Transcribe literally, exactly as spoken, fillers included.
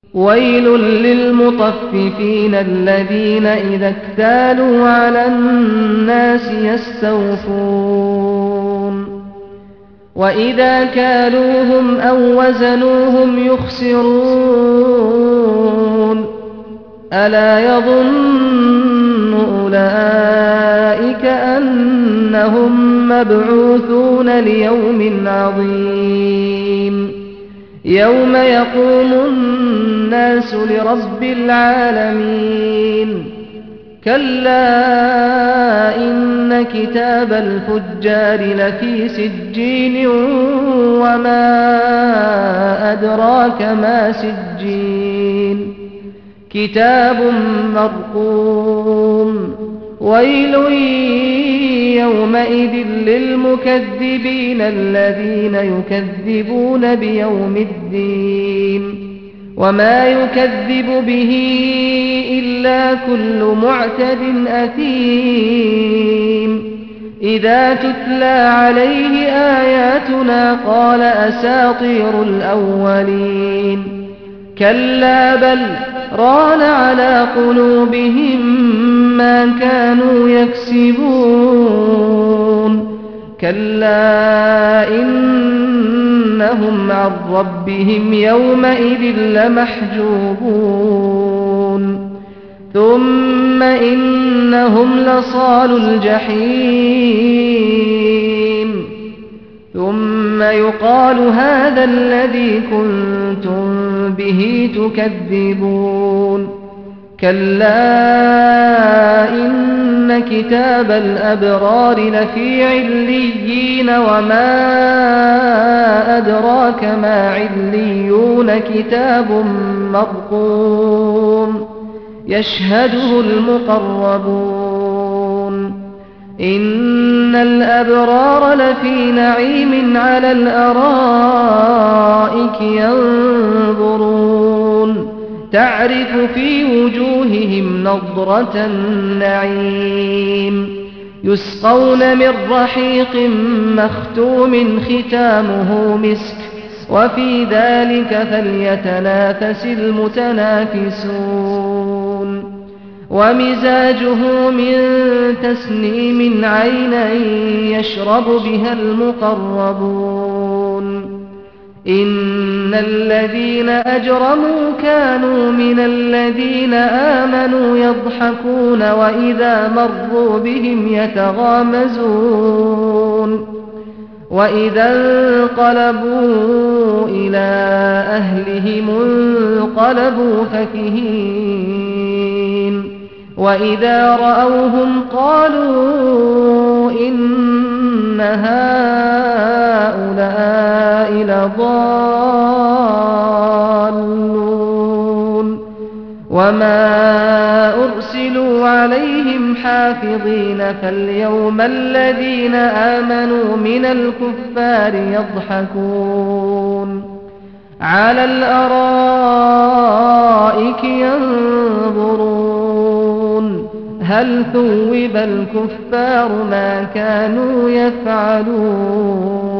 ويل للمطففين الذين إذا اكتالوا على الناس يستوفون وإذا كالوهم أو وزنوهم يخسرون ألا يظن أولئك أنهم مبعوثون ليوم عظيم يوم يقوم الناس لرب العالمين كلا إن كتاب الفجار لفي سجين وما أدراك ما سجين كتاب مرقوم ويل يومئذ للمكذبين الذين يكذبون بيوم الدين وما يكذب به إلا كل معتد أثيم إذا تتلى عليه آياتنا قال أساطير الأولين كلا بل ران على قلوبهم ما كانوا يكسبون كلا إنهم عن ربهم يومئذ لمحجوبون ثم إنهم لصالو الجحيم ثم يقال هذا الذي كنتم به تكذبون كلا إن كتاب الأبرار لفي عليين وما أدراك ما عليون كتاب مرقوم يشهده المقربون إن الأبرار لفي نعيم على الأرائك ينظرون تعرف في وجوههم نضرة النعيم يسقون من رحيق مختوم ختامه مسك وفي ذلك فليتنافس المتنافسون ومزاجه من تسنيم عينا يشرب بها المقربون إن الذين أجرموا كانوا من الذين آمنوا يضحكون وإذا مروا بهم يتغامزون وإذا انقلبوا إلى أهلهم انقلبوا فكهين وإذا رأوهم قالوا إن هؤلاء لضالون وما أرسلوا عليهم حافظين فاليوم الذين آمنوا من الكفار يضحكون على الأرائك ينظرون هل ثوب الكفار ما كانوا يفعلون